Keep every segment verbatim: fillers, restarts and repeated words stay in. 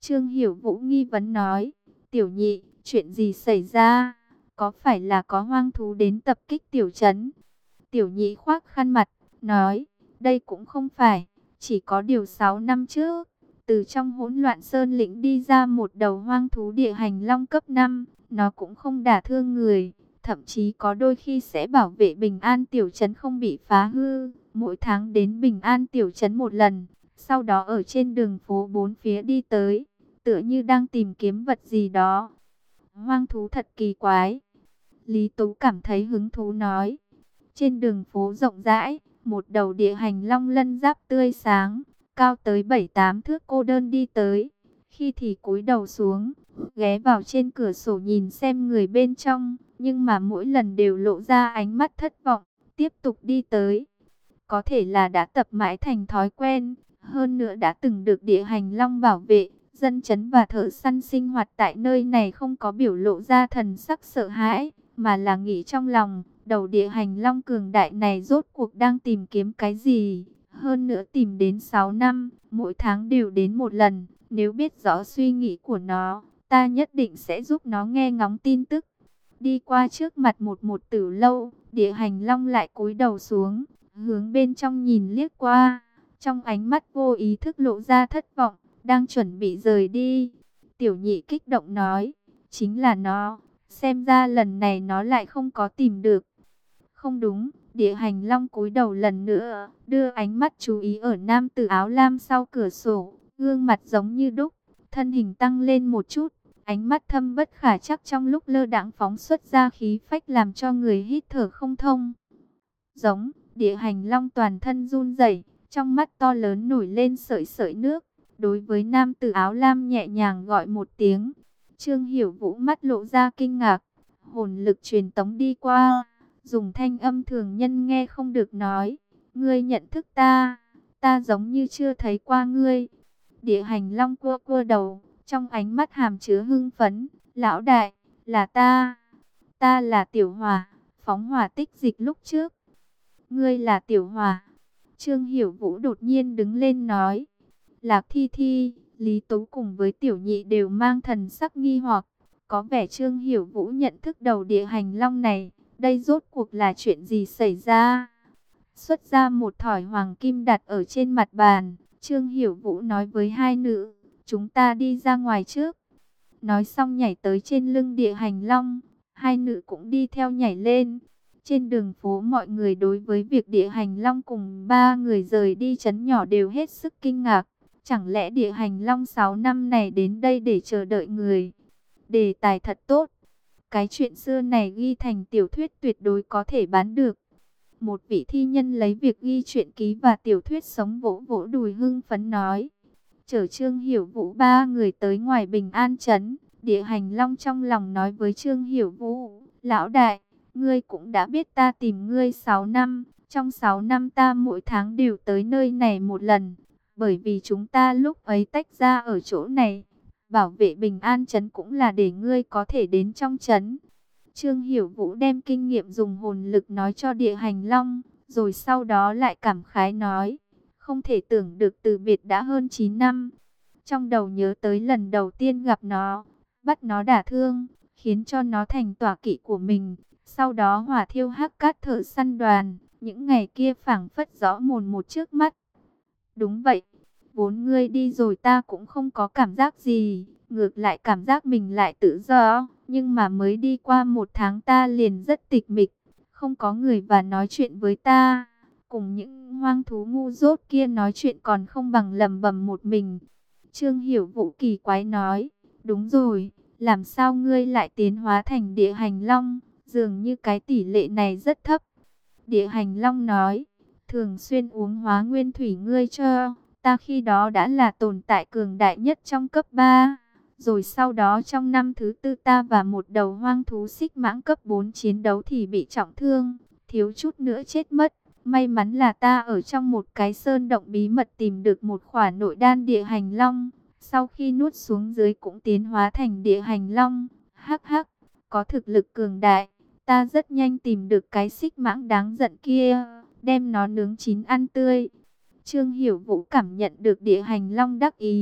Trương Hiểu Vũ nghi vấn nói, tiểu nhị, chuyện gì xảy ra? Có phải là có hoang thú đến tập kích tiểu trấn? Tiểu nhị khoác khăn mặt, nói, đây cũng không phải, chỉ có điều sáu năm trước, từ trong hỗn loạn sơn lĩnh đi ra một đầu hoang thú địa hành long cấp năm, nó cũng không đả thương người, thậm chí có đôi khi sẽ bảo vệ bình an tiểu trấn không bị phá hư, mỗi tháng đến bình an tiểu trấn một lần, sau đó ở trên đường phố bốn phía đi tới, tựa như đang tìm kiếm vật gì đó. Hoang thú thật kỳ quái. Lý Tú cảm thấy hứng thú nói. Trên đường phố rộng rãi, một đầu địa hành long lân giáp tươi sáng, cao tới bảy tám thước cô đơn đi tới. Khi thì cúi đầu xuống, ghé vào trên cửa sổ nhìn xem người bên trong, nhưng mà mỗi lần đều lộ ra ánh mắt thất vọng, tiếp tục đi tới. Có thể là đã tập mãi thành thói quen, hơn nữa đã từng được địa hành long bảo vệ, dân chấn và thợ săn sinh hoạt tại nơi này không có biểu lộ ra thần sắc sợ hãi, mà là nghĩ trong lòng, đầu địa hành long cường đại này rốt cuộc đang tìm kiếm cái gì. Hơn nữa tìm đến sáu năm, mỗi tháng đều đến một lần, nếu biết rõ suy nghĩ của nó, ta nhất định sẽ giúp nó nghe ngóng tin tức. Đi qua trước mặt một một tử lâu, địa hành long lại cúi đầu xuống, hướng bên trong nhìn liếc qua, trong ánh mắt vô ý thức lộ ra thất vọng, đang chuẩn bị rời đi. Tiểu nhị kích động nói, chính là nó, xem ra lần này nó lại không có tìm được. Không đúng, địa hành long cúi đầu lần nữa, đưa ánh mắt chú ý ở nam tử áo lam sau cửa sổ, gương mặt giống như đúc, thân hình tăng lên một chút, ánh mắt thâm bất khả chắc trong lúc lơ đãng phóng xuất ra khí phách làm cho người hít thở không thông. Giống, địa hành long toàn thân run rẩy, trong mắt to lớn nổi lên sợi sợi nước, đối với nam tử áo lam nhẹ nhàng gọi một tiếng. Trương Hiểu Vũ mắt lộ ra kinh ngạc, hồn lực truyền tống đi qua, dùng thanh âm thường nhân nghe không được nói, ngươi nhận thức ta, ta giống như chưa thấy qua ngươi. Địa hành long cua cua đầu, trong ánh mắt hàm chứa hưng phấn, lão đại, là ta, ta là Tiểu Hỏa, phóng hỏa tích dịch lúc trước. Ngươi là Tiểu Hỏa. Trương Hiểu Vũ đột nhiên đứng lên nói. Lạc Thi Thi, Lý Tú cùng với Tiểu Nhị đều mang thần sắc nghi hoặc. Có vẻ Trương Hiểu Vũ nhận thức đầu địa hành long này. Đây rốt cuộc là chuyện gì xảy ra? Xuất ra một thỏi hoàng kim đặt ở trên mặt bàn. Trương Hiểu Vũ nói với hai nữ, chúng ta đi ra ngoài trước. Nói xong nhảy tới trên lưng địa hành long. Hai nữ cũng đi theo nhảy lên. Trên đường phố mọi người đối với việc địa hành long cùng ba người rời đi trấn nhỏ đều hết sức kinh ngạc. Chẳng lẽ địa hành long sáu năm này đến đây để chờ đợi người? Đề tài thật tốt. Cái chuyện xưa này ghi thành tiểu thuyết tuyệt đối có thể bán được. Một vị thi nhân lấy việc ghi truyện ký và tiểu thuyết sống vỗ vỗ đùi hưng phấn nói. Chở Trương Hiểu Vũ ba người tới ngoài Bình An trấn. Địa hành long trong lòng nói với Trương Hiểu Vũ, lão đại, ngươi cũng đã biết ta tìm ngươi sáu năm, trong sáu năm ta mỗi tháng đều tới nơi này một lần, bởi vì chúng ta lúc ấy tách ra ở chỗ này, bảo vệ Bình An trấn cũng là để ngươi có thể đến trong trấn. Trương Hiểu Vũ đem kinh nghiệm dùng hồn lực nói cho địa hành long, rồi sau đó lại cảm khái nói, không thể tưởng được từ biệt đã hơn chín năm. Trong đầu nhớ tới lần đầu tiên gặp nó, bắt nó đả thương, khiến cho nó thành tọa kỵ của mình. Sau đó hỏa thiêu hắc cát thợ săn đoàn, những ngày kia phảng phất rõ mồn một trước mắt. Đúng vậy, vốn ngươi đi rồi ta cũng không có cảm giác gì, ngược lại cảm giác mình lại tự do. Nhưng mà mới đi qua một tháng ta liền rất tịch mịch, không có người và nói chuyện với ta. Cùng những hoang thú ngu dốt kia nói chuyện còn không bằng lầm bầm một mình. Trương Hiểu Vũ kỳ quái nói, đúng rồi, làm sao ngươi lại tiến hóa thành địa hành long? Dường như cái tỷ lệ này rất thấp. Địa hành long nói, thường xuyên uống hóa nguyên thủy ngươi cho, ta khi đó đã là tồn tại cường đại nhất trong cấp ba. Rồi sau đó trong năm thứ tư ta và một đầu hoang thú xích mãng cấp bốn chiến đấu thì bị trọng thương, thiếu chút nữa chết mất. May mắn là ta ở trong một cái sơn động bí mật tìm được một khỏa nội đan địa hành long. Sau khi nuốt xuống dưới cũng tiến hóa thành địa hành long. Hắc hắc, có thực lực cường đại. Ta rất nhanh tìm được cái xích mãng đáng giận kia, đem nó nướng chín ăn tươi. Trương Hiểu Vũ cảm nhận được địa hành long đắc ý,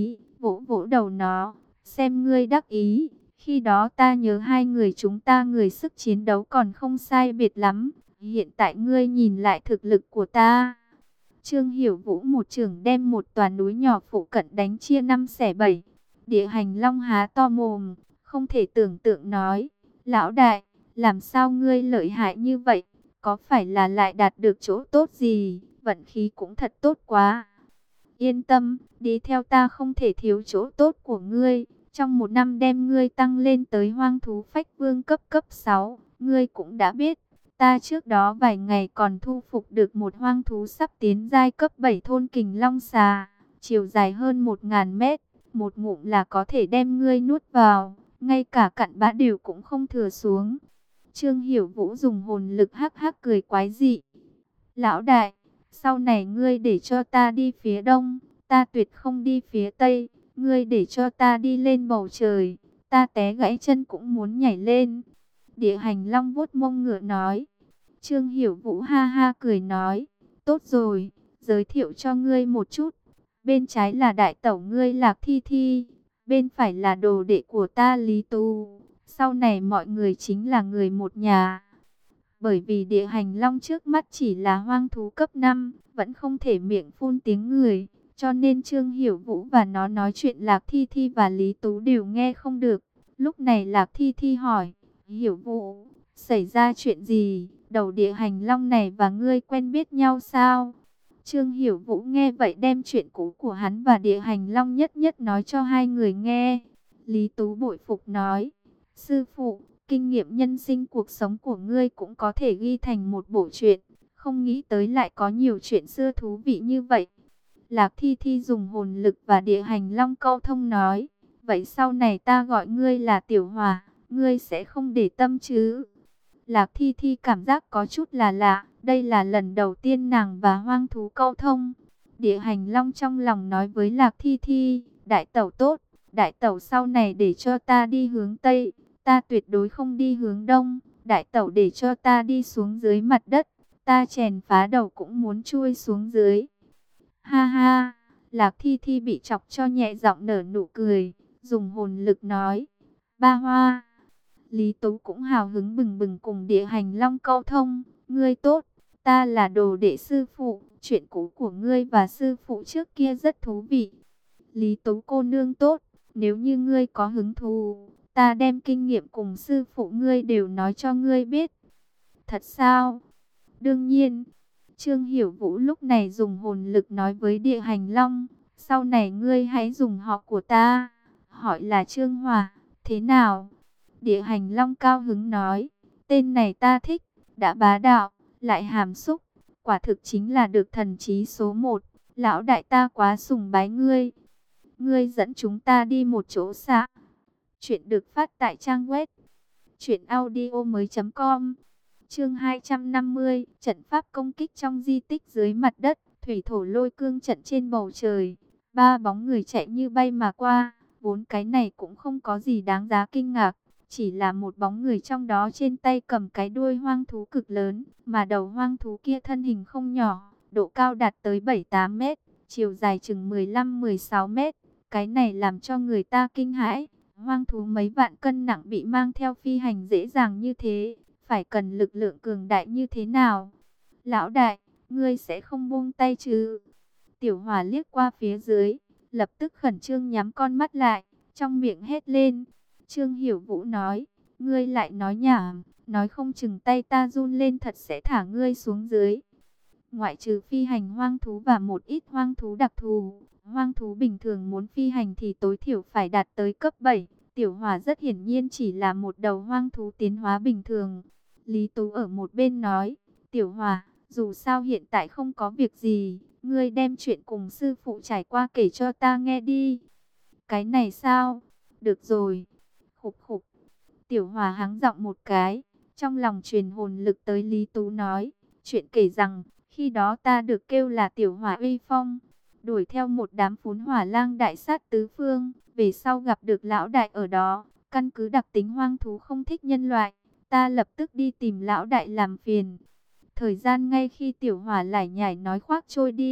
vỗ vỗ đầu nó, xem ngươi đắc ý. Khi đó ta nhớ hai người chúng ta người sức chiến đấu còn không sai biệt lắm. Hiện tại ngươi nhìn lại thực lực của ta. Trương Hiểu Vũ một chưởng đem một tòa núi nhỏ phụ cận đánh chia năm xẻ bảy. Địa Hành Long há to mồm, không thể tưởng tượng nói. Lão đại, làm sao ngươi lợi hại như vậy? Có phải là lại đạt được chỗ tốt gì? Vận khí cũng thật tốt quá. Yên tâm, đi theo ta không thể thiếu chỗ tốt của ngươi. Trong một năm đem ngươi tăng lên tới hoang thú phách vương cấp cấp sáu. Ngươi cũng đã biết, ta trước đó vài ngày còn thu phục được một hoang thú sắp tiến giai cấp bảy thôn kình long xà. Chiều dài hơn một nghìn mét, một ngụm là có thể đem ngươi nuốt vào. Ngay cả cặn bã đều cũng không thừa xuống. Trương Hiểu Vũ dùng hồn lực hắc hắc cười quái dị. Lão đại, sau này ngươi để cho ta đi phía đông, ta tuyệt không đi phía tây. Ngươi để cho ta đi lên bầu trời, ta té gãy chân cũng muốn nhảy lên. Địa Hành Long vuốt mông ngựa nói. Trương Hiểu Vũ ha ha cười nói. Tốt rồi, giới thiệu cho ngươi một chút. Bên trái là đại tẩu ngươi Lạc Thi Thi, bên phải là đồ đệ của ta Lý Tú. Sau này mọi người chính là người một nhà. Bởi vì Địa Hành Long trước mắt chỉ là hoang thú cấp năm, vẫn không thể miệng phun tiếng người. Cho nên Trương Hiểu Vũ và nó nói chuyện Lạc Thi Thi và Lý Tú đều nghe không được. Lúc này Lạc Thi Thi hỏi, Hiểu Vũ, xảy ra chuyện gì? Đầu Địa Hành Long này và ngươi quen biết nhau sao? Trương Hiểu Vũ nghe vậy đem chuyện cũ của hắn và Địa Hành Long nhất nhất nói cho hai người nghe. Lý Tú bội phục nói, sư phụ, kinh nghiệm nhân sinh cuộc sống của ngươi cũng có thể ghi thành một bộ truyện. Không nghĩ tới lại có nhiều chuyện xưa thú vị như vậy. Lạc Thi Thi dùng hồn lực và Địa Hành Long câu thông nói, vậy sau này ta gọi ngươi là Tiểu Hòa, ngươi sẽ không để tâm chứ? Lạc Thi Thi cảm giác có chút là lạ, đây là lần đầu tiên nàng và hoang thú câu thông. Địa Hành Long trong lòng nói với Lạc Thi Thi, đại tẩu tốt, đại tẩu sau này để cho ta đi hướng Tây, ta tuyệt đối không đi hướng Đông, đại tẩu để cho ta đi xuống dưới mặt đất, ta chèn phá đầu cũng muốn chui xuống dưới. Ha ha, Lạc Thi Thi bị chọc cho nhẹ giọng nở nụ cười, dùng hồn lực nói, ba hoa. Lý Tú cũng hào hứng bừng bừng cùng Địa Hành Long câu thông, ngươi tốt, ta là đồ đệ sư phụ, chuyện cũ của ngươi và sư phụ trước kia rất thú vị. Lý Tú cô nương tốt, nếu như ngươi có hứng thú, ta đem kinh nghiệm cùng sư phụ ngươi đều nói cho ngươi biết. Thật sao? Đương nhiên. Trương Hiểu Vũ lúc này dùng hồn lực nói với Địa Hành Long, sau này ngươi hãy dùng họ của ta, hỏi là Trương Hòa, thế nào? Địa Hành Long cao hứng nói, tên này ta thích, đã bá đạo, lại hàm xúc, quả thực chính là được thần trí số một, lão đại ta quá sùng bái ngươi. Ngươi dẫn chúng ta đi một chỗ xa. Chuyện được phát tại trang web truyện audio mới chấm com. Chương hai trăm năm mươi, trận pháp công kích trong di tích dưới mặt đất, thủy thổ lôi cương trận trên bầu trời. Ba bóng người chạy như bay mà qua, bốn cái này cũng không có gì đáng giá kinh ngạc. Chỉ là một bóng người trong đó trên tay cầm cái đuôi hoang thú cực lớn, mà đầu hoang thú kia thân hình không nhỏ, độ cao đạt tới bảy tám mét, chiều dài chừng mười lăm mười sáu mét. Cái này làm cho người ta kinh hãi, hoang thú mấy vạn cân nặng bị mang theo phi hành dễ dàng như thế, phải cần lực lượng cường đại như thế nào? Lão đại, ngươi sẽ không buông tay chứ? Tiểu Hòa liếc qua phía dưới, lập tức khẩn trương nhắm con mắt lại, trong miệng hét lên. Trương Hiểu Vũ nói, ngươi lại nói nhảm, nói không chừng tay ta run lên thật sẽ thả ngươi xuống dưới. Ngoại trừ phi hành hoang thú và một ít hoang thú đặc thù, hoang thú bình thường muốn phi hành thì tối thiểu phải đạt tới cấp bảy. Tiểu Hòa rất hiển nhiên chỉ là một đầu hoang thú tiến hóa bình thường. Lý Tú ở một bên nói, Tiểu Hòa, dù sao hiện tại không có việc gì, ngươi đem chuyện cùng sư phụ trải qua kể cho ta nghe đi. Cái này sao? Được rồi. Khục khục. Tiểu Hòa hắng giọng một cái, trong lòng truyền hồn lực tới Lý Tú nói, chuyện kể rằng, khi đó ta được kêu là Tiểu Hòa uy phong, đuổi theo một đám phún hỏa lang đại sát tứ phương, về sau gặp được lão đại ở đó, căn cứ đặc tính hoang thú không thích nhân loại, ta lập tức đi tìm lão đại làm phiền. Thời gian ngay khi Tiểu Hòa lải nhải nói khoác trôi đi,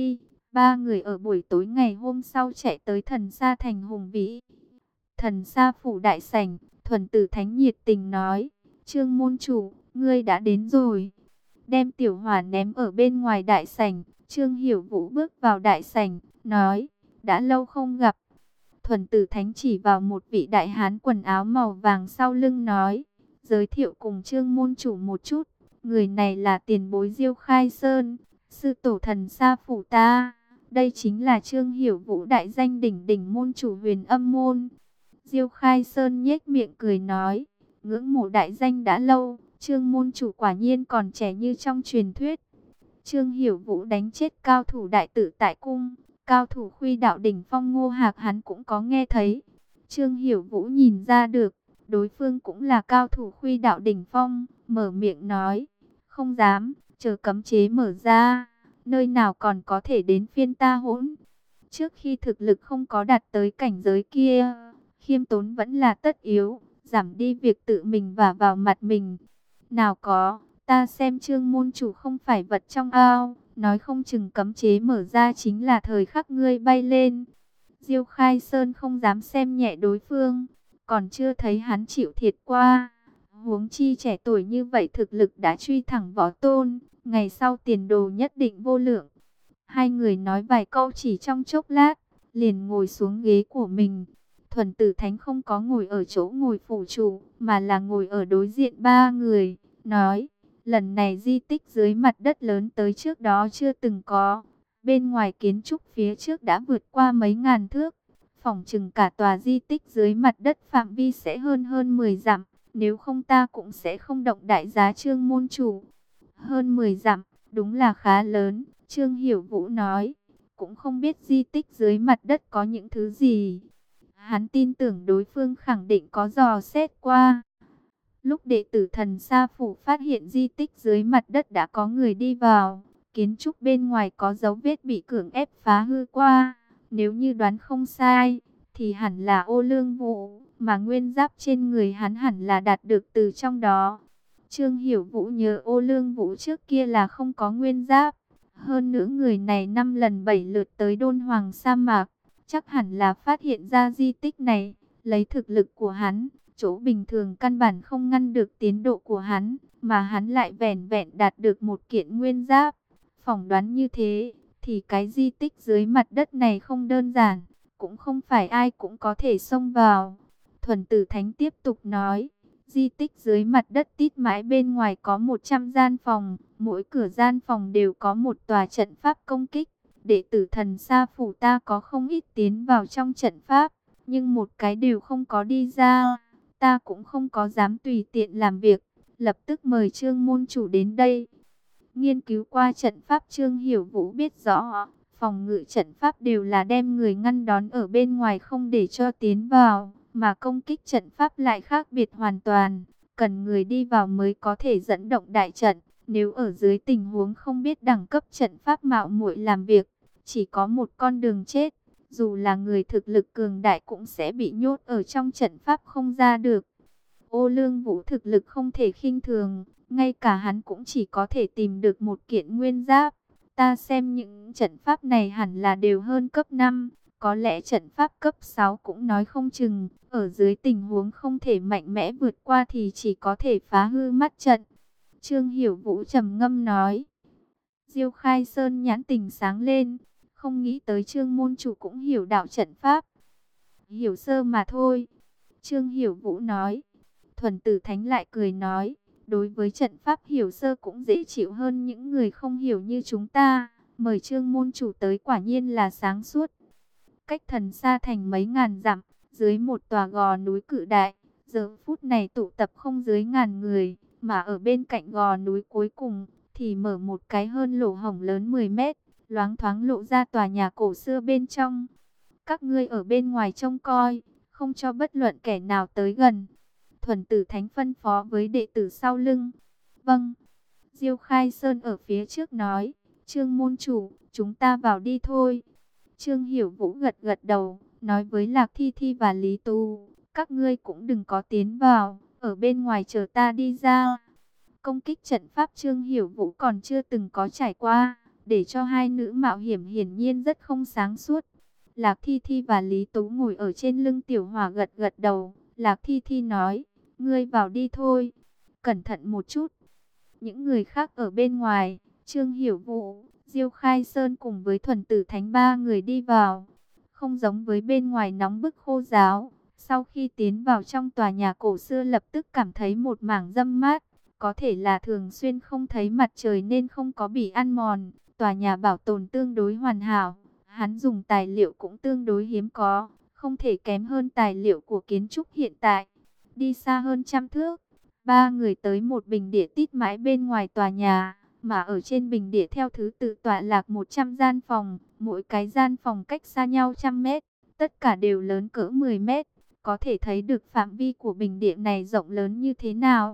Ba người ở buổi tối ngày hôm sau chạy tới Thần Sa thành Hùng Vĩ. Thần Sa phủ đại sảnh, Thuần Tử Thánh nhiệt tình nói: "Trương môn chủ, ngươi đã đến rồi." Đem tiểu hỏa ném ở bên ngoài đại sảnh, Trương Hiểu Vũ bước vào đại sảnh, nói: "Đã lâu không gặp." Thuần Tử Thánh chỉ vào một vị đại hán quần áo màu vàng sau lưng nói: "Giới thiệu cùng Trương môn chủ một chút, người này là tiền bối Diêu Khai Sơn, sư tổ Thần Sa phủ ta. Đây chính là Trương Hiểu Vũ, đại danh đỉnh đỉnh môn chủ Huyền Âm môn." Diêu Khai Sơn nhếch miệng cười nói: "Ngưỡng mộ đại danh đã lâu, Trương môn chủ quả nhiên còn trẻ như trong truyền thuyết." Trương Hiểu Vũ đánh chết cao thủ đại tử tại cung, cao thủ Khuy đạo đỉnh phong Ngô Hạc hắn cũng có nghe thấy. Trương Hiểu Vũ nhìn ra được, đối phương cũng là cao thủ Khuy đạo đỉnh phong, mở miệng nói: "Không dám, chờ cấm chế mở ra, nơi nào còn có thể đến phiên ta hỗn." Trước khi thực lực không có đạt tới cảnh giới kia, khiêm tốn vẫn là tất yếu, giảm đi việc tự mình vả vào mặt mình. "Nào có, ta xem Trương môn chủ không phải vật trong ao, nói không chừng cấm chế mở ra chính là thời khắc ngươi bay lên." Diêu Khai Sơn không dám xem nhẹ đối phương, còn chưa thấy hắn chịu thiệt qua. Huống chi trẻ tuổi như vậy thực lực đã truy thẳng võ tôn, ngày sau tiền đồ nhất định vô lượng. Hai người nói vài câu chỉ trong chốc lát, liền ngồi xuống ghế của mình. Thuần Tử Thánh không có ngồi ở chỗ ngồi phủ chủ, mà là ngồi ở đối diện ba người, nói: "Lần này di tích dưới mặt đất lớn tới trước đó chưa từng có. Bên ngoài kiến trúc phía trước đã vượt qua mấy ngàn thước. Phỏng chừng cả tòa di tích dưới mặt đất phạm vi sẽ hơn hơn mười dặm. Nếu không ta cũng sẽ không động đại giá Trương môn chủ." Hơn mười dặm, đúng là khá lớn, Trương Hiểu Vũ nói. Cũng không biết di tích dưới mặt đất có những thứ gì. Hắn tin tưởng đối phương khẳng định có dò xét qua. Lúc đệ tử Thần Sa phủ phát hiện di tích dưới mặt đất đã có người đi vào, kiến trúc bên ngoài có dấu vết bị cưỡng ép phá hư qua. Nếu như đoán không sai, thì hẳn là Ô Lương Vũ, mà nguyên giáp trên người hắn hẳn là đạt được từ trong đó. Trương Hiểu Vũ nhớ Ô Lương Vũ trước kia là không có nguyên giáp. Hơn nữa người này năm lần bảy lượt tới Đôn Hoàng sa mạc, chắc hẳn là phát hiện ra di tích này. Lấy thực lực của hắn, chỗ bình thường căn bản không ngăn được tiến độ của hắn, mà hắn lại vẻn vẹn đạt được một kiện nguyên giáp. Phỏng đoán như thế, thì cái di tích dưới mặt đất này không đơn giản, cũng không phải ai cũng có thể xông vào. Thuần Tử Thánh tiếp tục nói: "Di tích dưới mặt đất tít mãi bên ngoài có một trăm gian phòng, mỗi cửa gian phòng đều có một tòa trận pháp công kích. Đệ tử Thần Sa phủ ta có không ít tiến vào trong trận pháp, nhưng một cái đều không có đi ra. Ta cũng không có dám tùy tiện làm việc, lập tức mời Trương môn chủ đến đây." Nghiên cứu qua trận pháp, Trương Hiểu Vũ biết rõ, phòng ngự trận pháp đều là đem người ngăn đón ở bên ngoài không để cho tiến vào, mà công kích trận pháp lại khác biệt hoàn toàn, cần người đi vào mới có thể dẫn động đại trận. Nếu ở dưới tình huống không biết đẳng cấp trận pháp mạo muội làm việc, chỉ có một con đường chết, dù là người thực lực cường đại cũng sẽ bị nhốt ở trong trận pháp không ra được. Ô Lương Vũ thực lực không thể khinh thường, ngay cả hắn cũng chỉ có thể tìm được một kiện nguyên giáp. Ta xem những trận pháp này hẳn là đều hơn cấp năm, có lẽ trận pháp cấp sáu cũng nói không chừng. Ở dưới tình huống không thể mạnh mẽ vượt qua thì chỉ có thể phá hư mắt trận. Trương Hiểu Vũ trầm ngâm nói. Diêu Khai Sơn nhãn tình sáng lên, không nghĩ tới Trương môn chủ cũng hiểu đạo trận pháp. Hiểu sơ mà thôi, Trương Hiểu Vũ nói. Thuần Tử Thánh lại cười nói, đối với trận pháp hiểu sơ cũng dễ chịu hơn những người không hiểu như chúng ta. Mời Trương môn chủ tới quả nhiên là sáng suốt. Cách Thần Sa thành mấy ngàn dặm, dưới một tòa gò núi cự đại, giờ phút này tụ tập không dưới ngàn người, mà ở bên cạnh gò núi cuối cùng thì mở một cái hơn lỗ hổng lớn mười mét, loáng thoáng lộ ra tòa nhà cổ xưa bên trong. Các ngươi ở bên ngoài trông coi, không cho bất luận kẻ nào tới gần. Thuần Tử Thánh phân phó với đệ tử sau lưng. Vâng. Diêu Khai Sơn ở phía trước nói, Trương môn chủ, chúng ta vào đi thôi. Trương Hiểu Vũ gật gật đầu, nói với Lạc Thi Thi và Lý Tu, các ngươi cũng đừng có tiến vào, ở bên ngoài chờ ta đi ra. Công kích trận pháp Trương Hiểu Vũ còn chưa từng có trải qua, để cho hai nữ mạo hiểm hiển nhiên rất không sáng suốt. Lạc Thi Thi và Lý Tú ngồi ở trên lưng Tiểu Hỏa gật gật đầu. Lạc Thi Thi nói, ngươi vào đi thôi, cẩn thận một chút. Những người khác ở bên ngoài, Trương Hiểu Vũ, Diêu Khai Sơn cùng với Thuần Tử Thánh ba người đi vào. Không giống với bên ngoài nóng bức khô ráo, sau khi tiến vào trong tòa nhà cổ xưa lập tức cảm thấy một mảng râm mát. Có thể là thường xuyên không thấy mặt trời nên không có bị ăn mòn. Tòa nhà bảo tồn tương đối hoàn hảo. Hắn dùng tài liệu cũng tương đối hiếm có, không thể kém hơn tài liệu của kiến trúc hiện tại. Đi xa hơn trăm thước, ba người tới một bình địa tít mãi bên ngoài tòa nhà, mà ở trên bình địa theo thứ tự tọa lạc một trăm gian phòng, mỗi cái gian phòng cách xa nhau trăm mét, tất cả đều lớn cỡ mười mét, có thể thấy được phạm vi của bình địa này rộng lớn như thế nào.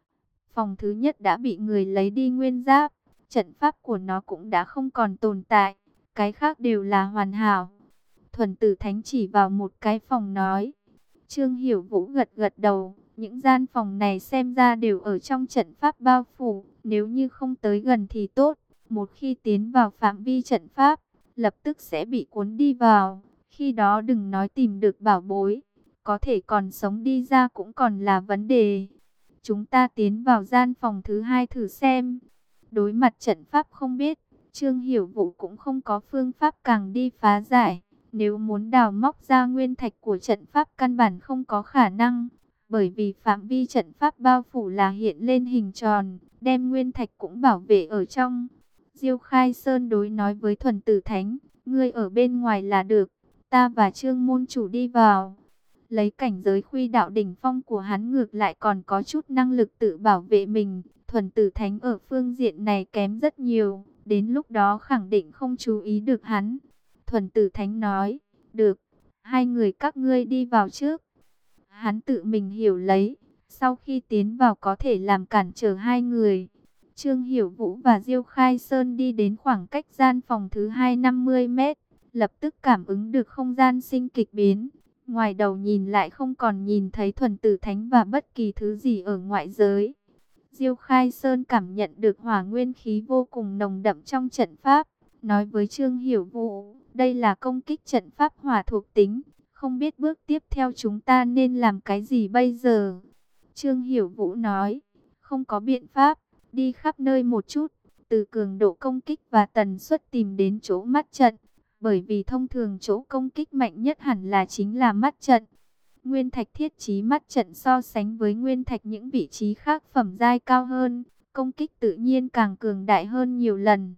Phòng thứ nhất đã bị người lấy đi nguyên giáp, trận pháp của nó cũng đã không còn tồn tại, cái khác đều là hoàn hảo. Thuần Tử Thánh chỉ vào một cái phòng nói. Trương Hiểu Vũ gật gật đầu, những gian phòng này xem ra đều ở trong trận pháp bao phủ, nếu như không tới gần thì tốt, một khi tiến vào phạm vi trận pháp, lập tức sẽ bị cuốn đi vào, khi đó đừng nói tìm được bảo bối, có thể còn sống đi ra cũng còn là vấn đề. Chúng ta tiến vào gian phòng thứ hai thử xem. Đối mặt trận pháp không biết, Trương Hiểu Vũ cũng không có phương pháp càng đi phá giải. Nếu muốn đào móc ra nguyên thạch của trận pháp căn bản không có khả năng, bởi vì phạm vi trận pháp bao phủ là hiện lên hình tròn, đem nguyên thạch cũng bảo vệ ở trong. Diêu Khai Sơn đối nói với Thuần Tử Thánh, ngươi ở bên ngoài là được, ta và Trương môn chủ đi vào. Lấy cảnh giới khuy đạo đỉnh phong của hắn ngược lại còn có chút năng lực tự bảo vệ mình. Thuần Tử Thánh ở phương diện này kém rất nhiều, đến lúc đó khẳng định không chú ý được hắn. Thuần Tử Thánh nói, được, hai người các ngươi đi vào trước. Hắn tự mình hiểu lấy, sau khi tiến vào có thể làm cản trở hai người. Trương Hiểu Vũ và Diêu Khai Sơn đi đến khoảng cách gian phòng thứ hai năm mươi mét, lập tức cảm ứng được không gian sinh kịch biến. Ngoài đầu nhìn lại không còn nhìn thấy Thuần Tử Thánh và bất kỳ thứ gì ở ngoại giới. Diêu Khai Sơn cảm nhận được hỏa nguyên khí vô cùng nồng đậm trong trận pháp, nói với Trương Hiểu Vũ, đây là công kích trận pháp hỏa thuộc tính, không biết bước tiếp theo chúng ta nên làm cái gì bây giờ. Trương Hiểu Vũ nói, không có biện pháp, đi khắp nơi một chút, từ cường độ công kích và tần suất tìm đến chỗ mắt trận, bởi vì thông thường chỗ công kích mạnh nhất hẳn là chính là mắt trận. Nguyên thạch thiết trí mắt trận so sánh với nguyên thạch những vị trí khác phẩm giai cao hơn, công kích tự nhiên càng cường đại hơn nhiều lần.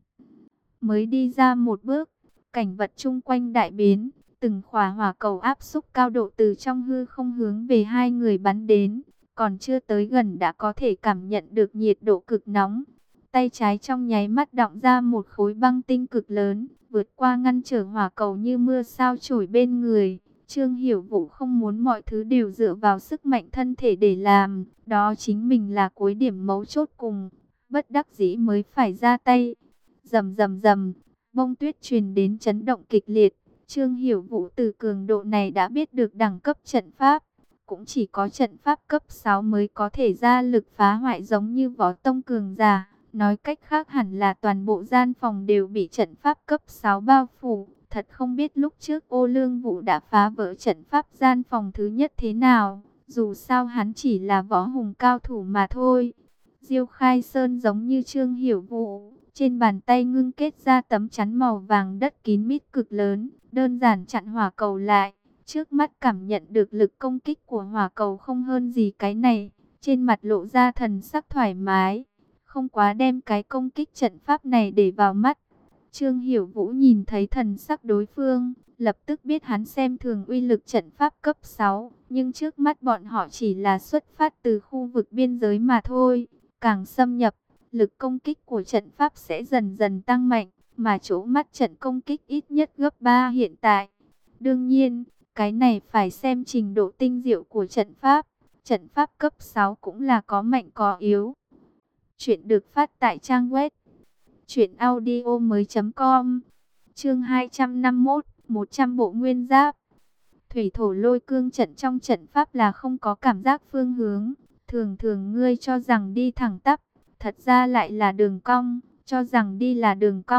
Mới đi ra một bước, cảnh vật chung quanh đại biến, từng khỏa hỏa cầu áp xúc cao độ từ trong hư không hướng về hai người bắn đến, còn chưa tới gần đã có thể cảm nhận được nhiệt độ cực nóng. Tay trái trong nháy mắt đọng ra một khối băng tinh cực lớn, vượt qua ngăn trở hỏa cầu như mưa sao chổi bên người. Trương Hiểu Vũ không muốn mọi thứ đều dựa vào sức mạnh thân thể để làm, đó chính mình là cuối điểm mấu chốt cùng, bất đắc dĩ mới phải ra tay. Rầm rầm rầm, bông tuyết truyền đến chấn động kịch liệt. Trương Hiểu Vũ từ cường độ này đã biết được đẳng cấp trận pháp, cũng chỉ có trận pháp cấp sáu mới có thể ra lực phá hoại giống như võ tông cường giả. Nói cách khác hẳn là toàn bộ gian phòng đều bị trận pháp cấp sáu bao phủ. Thật không biết lúc trước Ô Lương Vũ đã phá vỡ trận pháp gian phòng thứ nhất thế nào. Dù sao hắn chỉ là võ hùng cao thủ mà thôi. Diêu Khai Sơn giống như Trương Hiểu Vũ, trên bàn tay ngưng kết ra tấm chắn màu vàng đất kín mít cực lớn, đơn giản chặn hỏa cầu lại. Trước mắt cảm nhận được lực công kích của hỏa cầu không hơn gì cái này, trên mặt lộ ra thần sắc thoải mái, không quá đem cái công kích trận pháp này để vào mắt. Trương Hiểu Vũ nhìn thấy thần sắc đối phương, lập tức biết hắn xem thường uy lực trận pháp cấp sáu, nhưng trước mắt bọn họ chỉ là xuất phát từ khu vực biên giới mà thôi, càng xâm nhập, lực công kích của trận pháp sẽ dần dần tăng mạnh, mà chỗ mắt trận công kích ít nhất gấp ba hiện tại. Đương nhiên, cái này phải xem trình độ tinh diệu của trận pháp, trận pháp cấp sáu cũng là có mạnh có yếu. Chuyện được phát tại trang web truyện audio mới chấm com. Chương hai trăm năm mươi mốt, một trăm bộ nguyên giáp. Thủy thổ lôi cương trận trong trận pháp là không có cảm giác phương hướng, thường thường ngươi cho rằng đi thẳng tắp, thật ra lại là đường cong, cho rằng đi là đường cong,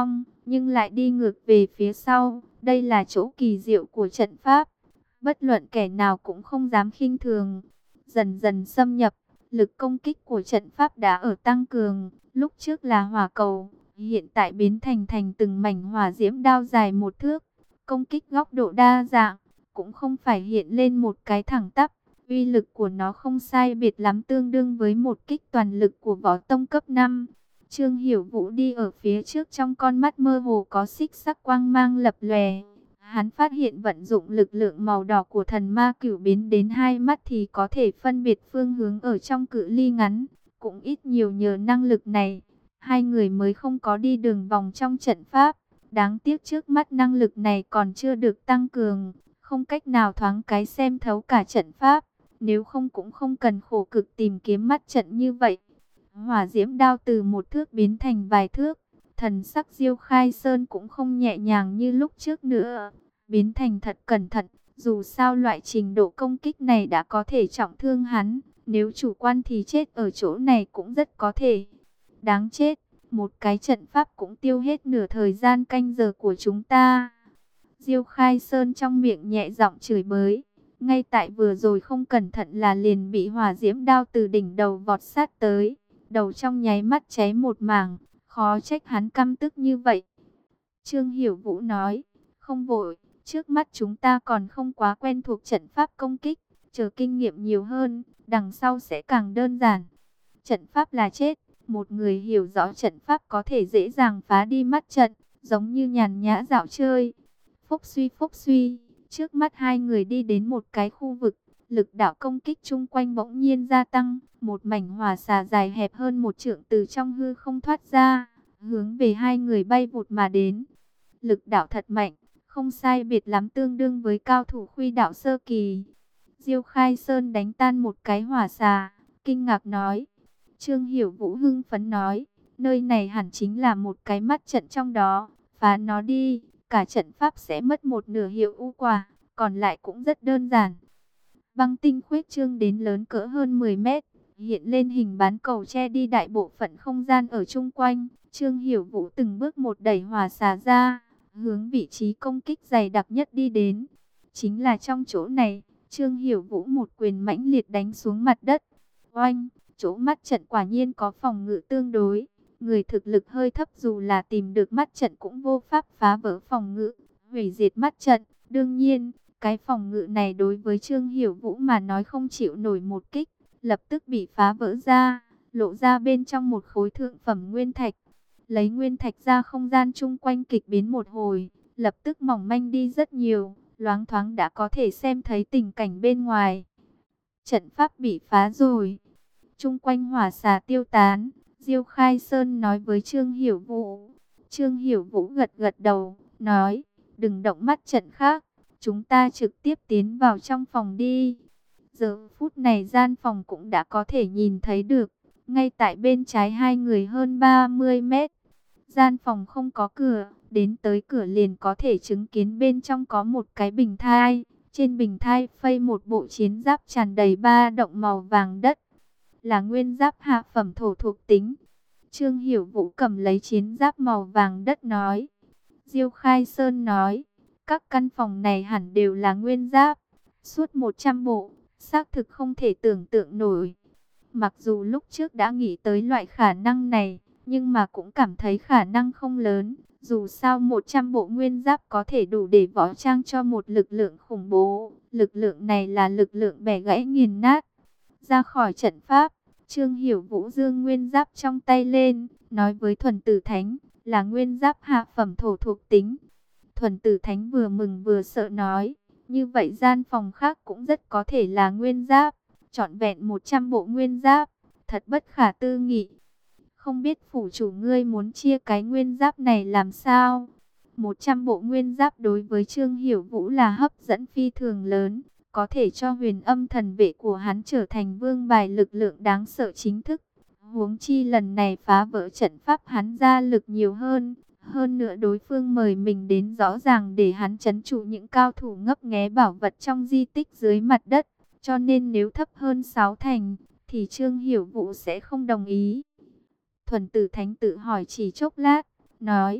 nhưng lại đi ngược về phía sau. Đây là chỗ kỳ diệu của trận pháp, bất luận kẻ nào cũng không dám khinh thường. Dần dần xâm nhập, lực công kích của trận pháp đã ở tăng cường. Lúc trước là hỏa cầu, hiện tại biến thành thành từng mảnh hỏa diễm đao dài một thước. Công kích góc độ đa dạng, cũng không phải hiện lên một cái thẳng tắp. Uy lực của nó không sai biệt lắm, tương đương với một kích toàn lực của võ tông cấp năm. Trương Hiểu Vũ đi ở phía trước, trong con mắt mơ hồ có xích sắc quang mang lập lòe. Hắn phát hiện vận dụng lực lượng màu đỏ của thần ma cửu biến đến hai mắt thì có thể phân biệt phương hướng ở trong cự ly ngắn. Cũng ít nhiều nhờ năng lực này, hai người mới không có đi đường vòng trong trận pháp. Đáng tiếc trước mắt năng lực này còn chưa được tăng cường, không cách nào thoáng cái xem thấu cả trận pháp. Nếu không cũng không cần khổ cực tìm kiếm mắt trận như vậy. Hỏa diễm đao từ một thước biến thành vài thước. Thần sắc Diêu Khai Sơn cũng không nhẹ nhàng như lúc trước nữa, biến thành thật cẩn thận. Dù sao loại trình độ công kích này đã có thể trọng thương hắn, nếu chủ quan thì chết ở chỗ này cũng rất có thể. Đáng chết, một cái trận pháp cũng tiêu hết nửa thời gian canh giờ của chúng ta. Diêu Khai Sơn trong miệng nhẹ giọng chửi bới. Ngay tại vừa rồi không cẩn thận là liền bị hỏa diễm đao từ đỉnh đầu vọt sát tới. Đầu trong nháy mắt cháy một mảng, khó trách hắn căm tức như vậy. Trương Hiểu Vũ nói, không vội, trước mắt chúng ta còn không quá quen thuộc trận pháp công kích, chờ kinh nghiệm nhiều hơn, đằng sau sẽ càng đơn giản. Trận pháp là chết, một người hiểu rõ trận pháp có thể dễ dàng phá đi mắt trận, giống như nhàn nhã dạo chơi. Phúc suy phúc suy, trước mắt hai người đi đến một cái khu vực, lực đạo công kích chung quanh bỗng nhiên gia tăng, một mảnh hỏa xà dài hẹp hơn một trượng từ trong hư không thoát ra, hướng về hai người bay vụt mà đến. Lực đạo thật mạnh, không sai biệt lắm tương đương với cao thủ khuy đạo sơ kỳ. Diêu Khai Sơn đánh tan một cái hỏa xà, kinh ngạc nói. Trương Hiểu Vũ hưng phấn nói, nơi này hẳn chính là một cái mắt trận trong đó, phá nó đi, cả trận pháp sẽ mất một nửa hiệu u quả, còn lại cũng rất đơn giản. Băng tinh khuếch trương đến lớn cỡ hơn mười mét, hiện lên hình bán cầu che đi đại bộ phận không gian ở chung quanh. Trương Hiểu Vũ từng bước một đẩy hỏa xà ra, hướng vị trí công kích dày đặc nhất đi đến. Chính là trong chỗ này, Trương Hiểu Vũ một quyền mãnh liệt đánh xuống mặt đất. Oanh, chỗ mắt trận quả nhiên có phòng ngự tương đối. Người thực lực hơi thấp dù là tìm được mắt trận cũng vô pháp phá vỡ phòng ngự, hủy diệt mắt trận. Đương nhiên, cái phòng ngự này đối với Trương Hiểu Vũ mà nói không chịu nổi một kích, lập tức bị phá vỡ ra, lộ ra bên trong một khối thượng phẩm nguyên thạch. Lấy nguyên thạch ra, không gian chung quanh kịch biến một hồi, lập tức mỏng manh đi rất nhiều, loáng thoáng đã có thể xem thấy tình cảnh bên ngoài. Trận pháp bị phá rồi, chung quanh hỏa xà tiêu tán. Diêu Khai Sơn nói với Trương Hiểu Vũ. Trương Hiểu Vũ gật gật đầu, nói, đừng động mắt trận khác, chúng ta trực tiếp tiến vào trong phòng đi. Giờ phút này gian phòng cũng đã có thể nhìn thấy được, ngay tại bên trái hai người hơn ba mươi mét. Gian phòng không có cửa, đến tới cửa liền có thể chứng kiến bên trong có một cái bình thai. Trên bình thai phây một bộ chiến giáp tràn đầy ba động màu vàng đất, là nguyên giáp hạ phẩm thổ thuộc tính. Trương Hiểu Vũ cầm lấy chiến giáp màu vàng đất nói. Diêu Khai Sơn nói, các căn phòng này hẳn đều là nguyên giáp, suốt một trăm bộ, xác thực không thể tưởng tượng nổi. Mặc dù lúc trước đã nghĩ tới loại khả năng này, nhưng mà cũng cảm thấy khả năng không lớn. Dù sao một trăm bộ nguyên giáp có thể đủ để võ trang cho một lực lượng khủng bố. Lực lượng này là lực lượng bẻ gãy nghiền nát. Ra khỏi trận pháp, Trương Hiểu Vũ dương nguyên giáp trong tay lên, nói với Thuần Tử Thánh, là nguyên giáp hạ phẩm thổ thuộc tính. Thuần Tử Thánh vừa mừng vừa sợ nói, như vậy gian phòng khác cũng rất có thể là nguyên giáp, trọn vẹn một trăm bộ nguyên giáp, thật bất khả tư nghị. Không biết phủ chủ ngươi muốn chia cái nguyên giáp này làm sao? một trăm bộ nguyên giáp đối với Trương Hiểu Vũ là hấp dẫn phi thường lớn, có thể cho huyền âm thần vệ của hắn trở thành vương bài lực lượng đáng sợ chính thức. Huống chi lần này phá vỡ trận pháp hắn ra lực nhiều hơn. Hơn nữa đối phương mời mình đến rõ ràng để hắn trấn trụ những cao thủ ngấp nghé bảo vật trong di tích dưới mặt đất. Cho nên nếu thấp hơn sáu thành, thì Trương Hiểu Vũ sẽ không đồng ý. Thuần Tử Thánh tự hỏi chỉ chốc lát, nói,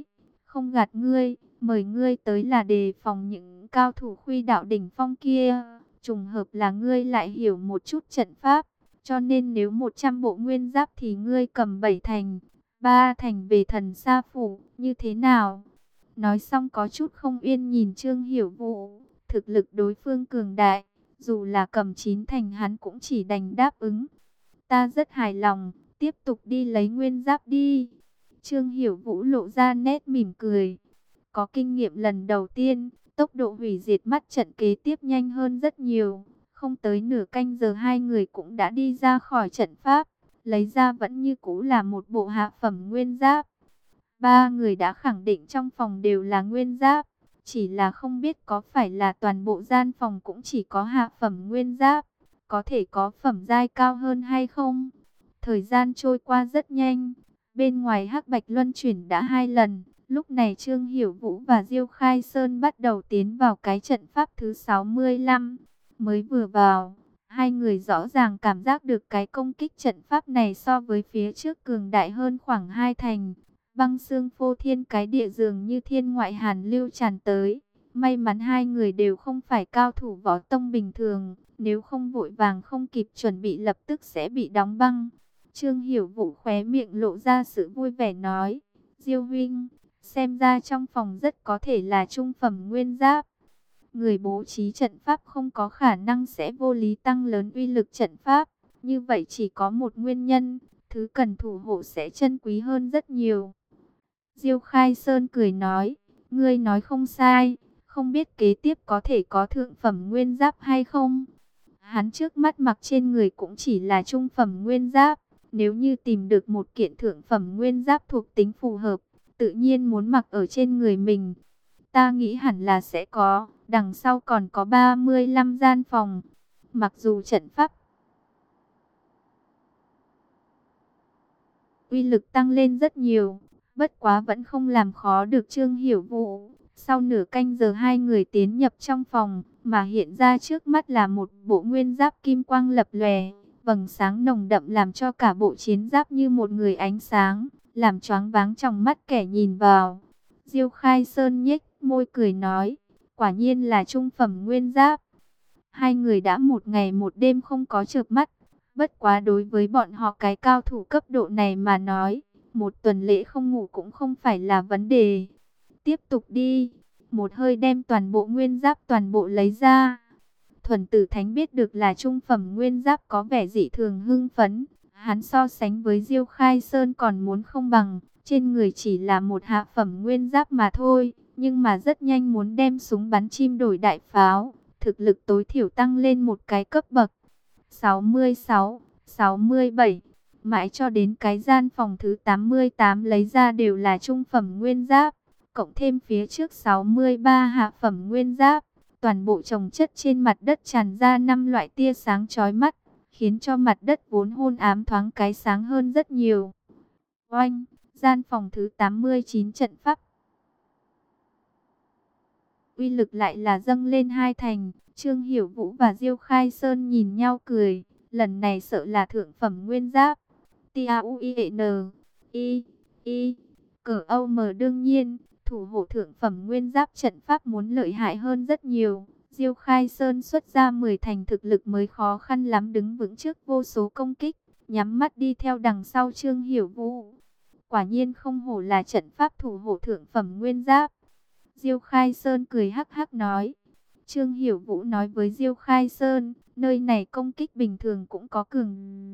Không gạt ngươi, mời ngươi tới là đề phòng những cao thủ khuy đạo đỉnh phong kia. Trùng hợp là ngươi lại hiểu một chút trận pháp, cho nên nếu một trăm bộ nguyên giáp thì ngươi cầm bảy thành, ba thành về thần sa phủ, như thế nào? Nói xong có chút không yên nhìn Trương Hiểu Vũ, thực lực đối phương cường đại, dù là cầm chín thành hắn cũng chỉ đành đáp ứng. Ta rất hài lòng, tiếp tục đi lấy nguyên giáp đi. Trương Hiểu Vũ lộ ra nét mỉm cười. Có kinh nghiệm lần đầu tiên, tốc độ hủy diệt mắt trận kế tiếp nhanh hơn rất nhiều. Không tới nửa canh giờ hai người cũng đã đi ra khỏi trận pháp. Lấy ra vẫn như cũ là một bộ hạ phẩm nguyên giáp. Ba người đã khẳng định trong phòng đều là nguyên giáp. Chỉ là không biết có phải là toàn bộ gian phòng cũng chỉ có hạ phẩm nguyên giáp. Có thể có phẩm giai cao hơn hay không? Thời gian trôi qua rất nhanh. Bên ngoài Hắc Bạch luân chuyển đã hai lần. Lúc này Trương Hiểu Vũ và Diêu Khai Sơn bắt đầu tiến vào cái trận pháp thứ sáu mươi lăm. Mới vừa vào, hai người rõ ràng cảm giác được cái công kích trận pháp này so với phía trước cường đại hơn khoảng hai thành. Băng xương phô thiên cái địa dường như thiên ngoại hàn lưu tràn tới. May mắn hai người đều không phải cao thủ võ tông bình thường, nếu không vội vàng không kịp chuẩn bị lập tức sẽ bị đóng băng. Trương Hiểu Vũ khóe miệng lộ ra sự vui vẻ nói, Diêu huynh, xem ra trong phòng rất có thể là trung phẩm nguyên giáp. Người bố trí trận pháp không có khả năng sẽ vô lý tăng lớn uy lực trận pháp. Như vậy chỉ có một nguyên nhân, thứ cần thủ hộ sẽ chân quý hơn rất nhiều. Diêu Khai Sơn cười nói, ngươi nói không sai, không biết kế tiếp có thể có thượng phẩm nguyên giáp hay không. Hắn trước mắt mặc trên người cũng chỉ là trung phẩm nguyên giáp. Nếu như tìm được một kiện thượng phẩm nguyên giáp thuộc tính phù hợp, tự nhiên muốn mặc ở trên người mình. Ta nghĩ hẳn là sẽ có, đằng sau còn có ba mươi lăm gian phòng. Mặc dù trận pháp uy lực tăng lên rất nhiều, bất quá vẫn không làm khó được Trương Hiểu Vũ. Sau nửa canh giờ hai người tiến nhập trong phòng, mà hiện ra trước mắt là một bộ nguyên giáp kim quang lập lòe, vầng sáng nồng đậm làm cho cả bộ chiến giáp như một người ánh sáng, làm choáng váng trong mắt kẻ nhìn vào. Diêu Khai Sơn nhếch môi cười nói, quả nhiên là trung phẩm nguyên giáp. Hai người đã một ngày một đêm không có chợp mắt, bất quá đối với bọn họ cái cao thủ cấp độ này mà nói, một tuần lễ không ngủ cũng không phải là vấn đề. Tiếp tục đi, một hơi đem toàn bộ nguyên giáp toàn bộ lấy ra. Thuần Tử Thánh biết được là trung phẩm nguyên giáp có vẻ dị thường hưng phấn. Hắn so sánh với Diêu Khai Sơn còn muốn không bằng, trên người chỉ là một hạ phẩm nguyên giáp mà thôi. Nhưng mà rất nhanh muốn đem súng bắn chim đổi đại pháo, thực lực tối thiểu tăng lên một cái cấp bậc. sáu mươi sáu, sáu mươi bảy, mãi cho đến cái gian phòng thứ tám mươi tám lấy ra đều là trung phẩm nguyên giáp. Cộng thêm phía trước sáu mươi ba hạ phẩm nguyên giáp, toàn bộ chồng chất trên mặt đất tràn ra năm loại tia sáng chói mắt, khiến cho mặt đất vốn hôn ám thoáng cái sáng hơn rất nhiều. Oanh, gian phòng thứ tám mươi chín trận pháp uy lực lại là dâng lên hai thành. Trương Hiểu Vũ và Diêu Khai Sơn nhìn nhau cười, lần này sợ là thượng phẩm nguyên giáp. T A U I E N I I cờ âu em đương nhiên, thủ hộ thượng phẩm nguyên giáp trận pháp muốn lợi hại hơn rất nhiều. Diêu Khai Sơn xuất ra mười thành thực lực mới khó khăn lắm đứng vững trước vô số công kích, nhắm mắt đi theo đằng sau Trương Hiểu Vũ. Quả nhiên không hổ là trận pháp thủ hộ thượng phẩm nguyên giáp. Diêu Khai Sơn cười hắc hắc nói. Trương Hiểu Vũ nói với Diêu Khai Sơn, nơi này công kích bình thường cũng có cường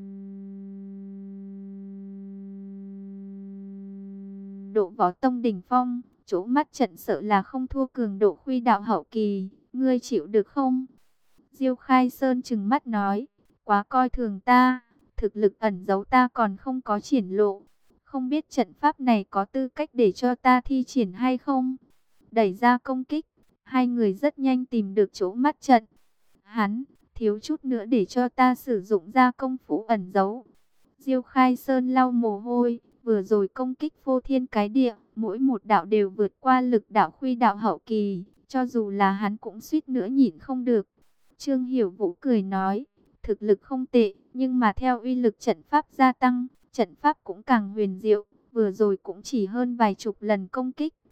độ võ tông đỉnh phong, chỗ mắt trận sợ là không thua cường độ khuy đạo hậu kỳ, ngươi chịu được không? Diêu Khai Sơn trừng mắt nói, quá coi thường ta, thực lực ẩn giấu ta còn không có triển lộ, không biết trận pháp này có tư cách để cho ta thi triển hay không? Đẩy ra công kích, hai người rất nhanh tìm được chỗ mắt trận. Hắn, thiếu chút nữa để cho ta sử dụng ra công phu ẩn giấu. Diêu Khai Sơn lau mồ hôi, vừa rồi công kích phô thiên cái địa, mỗi một đạo đều vượt qua lực đạo khuy đạo hậu kỳ, cho dù là hắn cũng suýt nữa nhịn không được. Trương Hiểu Vũ cười nói, thực lực không tệ, nhưng mà theo uy lực trận pháp gia tăng, trận pháp cũng càng huyền diệu, vừa rồi cũng chỉ hơn vài chục lần công kích.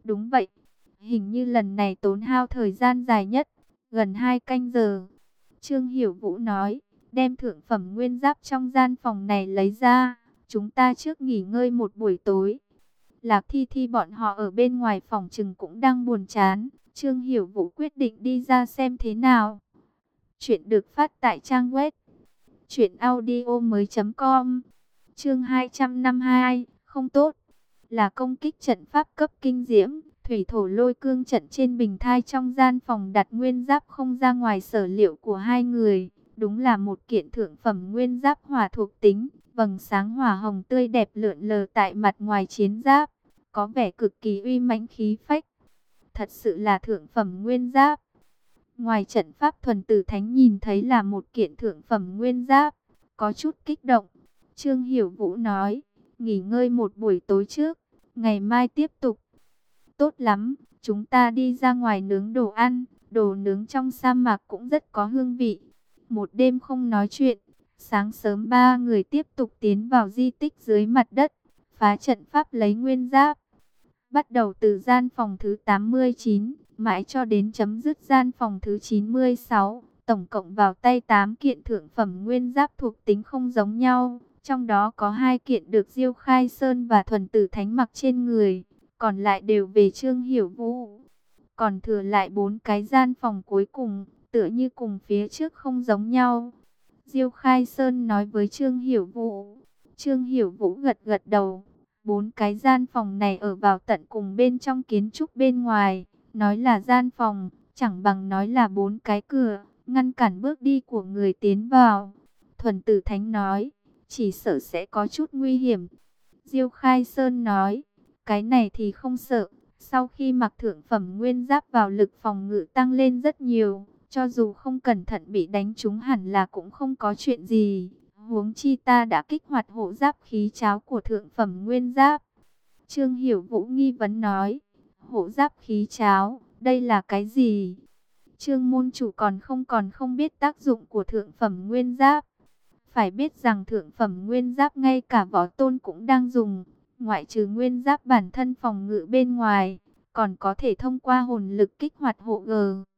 Đúng vậy, hình như lần này tốn hao thời gian dài nhất, gần hai canh giờ. Trương Hiểu Vũ nói, đem thượng phẩm nguyên giáp trong gian phòng này lấy ra, chúng ta trước nghỉ ngơi một buổi tối. Lạc Thi Thi bọn họ ở bên ngoài phòng trừng cũng đang buồn chán, Trương Hiểu Vũ quyết định đi ra xem thế nào. Chuyện được phát tại trang web truyện audio mới chấm com. Chương hai trăm năm mươi hai, không tốt, là công kích trận pháp cấp kinh diễm, thủy thổ lôi cương trận trên bình thai trong gian phòng đặt nguyên giáp không ra ngoài sở liệu của hai người. Đúng là một kiện thượng phẩm nguyên giáp hỏa thuộc tính, vầng sáng hỏa hồng tươi đẹp lượn lờ tại mặt ngoài chiến giáp, có vẻ cực kỳ uy mãnh khí phách. Thật sự là thượng phẩm nguyên giáp. Ngoài trận pháp thuần tử thánh nhìn thấy là một kiện thượng phẩm nguyên giáp, có chút kích động. Trương Hiểu Vũ nói, nghỉ ngơi một buổi tối trước, ngày mai tiếp tục. Tốt lắm, chúng ta đi ra ngoài nướng đồ ăn, đồ nướng trong sa mạc cũng rất có hương vị. Một đêm không nói chuyện, sáng sớm ba người tiếp tục tiến vào di tích dưới mặt đất, phá trận pháp lấy nguyên giáp. Bắt đầu từ gian phòng thứ tám mươi chín, mãi cho đến chấm dứt gian phòng thứ chín mươi sáu, tổng cộng vào tay tám kiện thượng phẩm nguyên giáp thuộc tính không giống nhau. Trong đó có hai kiện được Diêu Khai Sơn và Thuần Tử Thánh mặc trên người, còn lại đều về Trương Hiểu Vũ. Còn thừa lại bốn cái gian phòng cuối cùng, tựa như cùng phía trước không giống nhau. Diêu Khai Sơn nói với Trương Hiểu Vũ. Trương Hiểu Vũ gật gật đầu. Bốn cái gian phòng này ở vào tận cùng bên trong kiến trúc bên ngoài. Nói là gian phòng, chẳng bằng nói là bốn cái cửa, ngăn cản bước đi của người tiến vào. Thuần Tử Thánh nói, chỉ sợ sẽ có chút nguy hiểm. Diêu Khai Sơn nói, cái này thì không sợ. Sau khi mặc thượng phẩm nguyên giáp vào, lực phòng ngự tăng lên rất nhiều. Cho dù không cẩn thận bị đánh trúng hẳn là cũng không có chuyện gì. Huống chi ta đã kích hoạt hộ giáp khí cháo của thượng phẩm nguyên giáp. Trương Hiểu Vũ nghi vấn nói, hộ giáp khí cháo, đây là cái gì? Trương môn chủ còn không còn không biết tác dụng của thượng phẩm nguyên giáp. Phải biết rằng thượng phẩm nguyên giáp ngay cả võ tôn cũng đang dùng, ngoại trừ nguyên giáp bản thân phòng ngự bên ngoài, còn có thể thông qua hồn lực kích hoạt hộ g.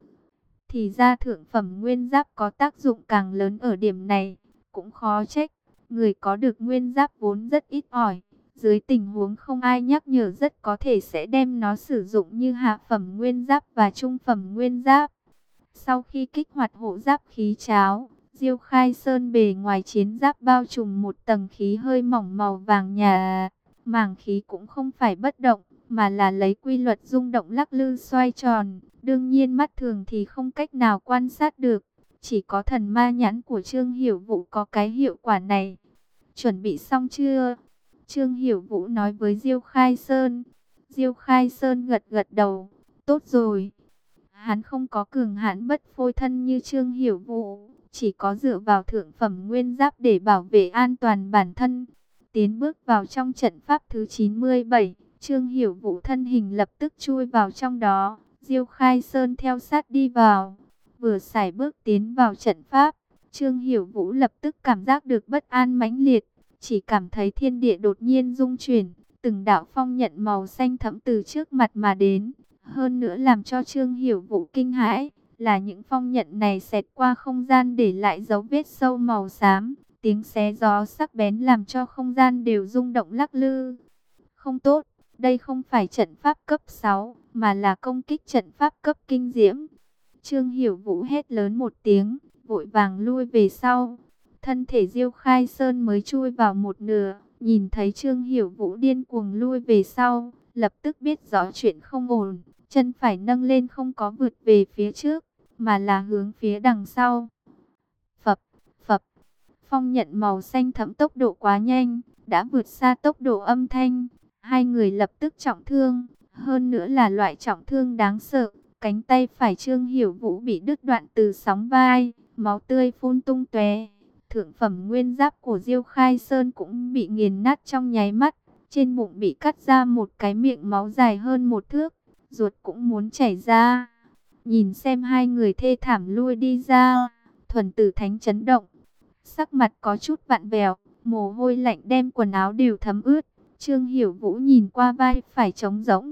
Thì ra thượng phẩm nguyên giáp có tác dụng càng lớn ở điểm này, cũng khó trách. Người có được nguyên giáp vốn rất ít ỏi, dưới tình huống không ai nhắc nhở rất có thể sẽ đem nó sử dụng như hạ phẩm nguyên giáp và trung phẩm nguyên giáp. Sau khi kích hoạt hộ giáp khí cháo, Diêu Khai Sơn bề ngoài chiến giáp bao trùm một tầng khí hơi mỏng màu vàng nhà. Màng khí cũng không phải bất động, mà là lấy quy luật rung động lắc lư xoay tròn. Đương nhiên mắt thường thì không cách nào quan sát được. Chỉ có thần ma nhãn của Trương Hiểu Vũ có cái hiệu quả này. Chuẩn bị xong chưa? Trương Hiểu Vũ nói với Diêu Khai Sơn. Diêu Khai Sơn gật gật đầu. Tốt rồi. Hắn không có cường hãn bất phôi thân như Trương Hiểu Vũ, chỉ có dựa vào thượng phẩm nguyên giáp để bảo vệ an toàn bản thân. Tiến bước vào trong trận pháp thứ chín mươi bảy, Trương Hiểu Vũ thân hình lập tức chui vào trong đó. Diêu Khai Sơn theo sát đi vào. Vừa sải bước tiến vào trận pháp, Trương Hiểu Vũ lập tức cảm giác được bất an mãnh liệt, chỉ cảm thấy thiên địa đột nhiên rung chuyển, từng đạo phong nhận màu xanh thẫm từ trước mặt mà đến. Hơn nữa làm cho Trương Hiểu Vũ kinh hãi, là những phong nhận này xẹt qua không gian để lại dấu vết sâu màu xám, tiếng xé gió sắc bén làm cho không gian đều rung động lắc lư. Không tốt, đây không phải trận pháp cấp sáu, mà là công kích trận pháp cấp kinh diễm. Trương Hiểu Vũ hét lớn một tiếng, vội vàng lui về sau. Thân thể Diêu Khai Sơn mới chui vào một nửa, nhìn thấy Trương Hiểu Vũ điên cuồng lui về sau, lập tức biết rõ chuyện không ổn. Chân phải nâng lên không có vượt về phía trước, mà là hướng phía đằng sau. Phập, phập, phong nhận màu xanh thẫm tốc độ quá nhanh, đã vượt xa tốc độ âm thanh. Hai người lập tức trọng thương, hơn nữa là loại trọng thương đáng sợ. Cánh tay phải Trương Hiểu Vũ bị đứt đoạn từ sóng vai, máu tươi phun tung tóe. Thượng phẩm nguyên giáp của Diêu Khai Sơn cũng bị nghiền nát trong nháy mắt. Trên bụng bị cắt ra một cái miệng máu dài hơn một thước, ruột cũng muốn chảy ra. Nhìn xem hai người thê thảm lui đi ra, Thuần Tử Thánh chấn động, sắc mặt có chút vặn vẹo, mồ hôi lạnh đem quần áo đều thấm ướt. Trương Hiểu Vũ nhìn qua vai phải trống rỗng, thở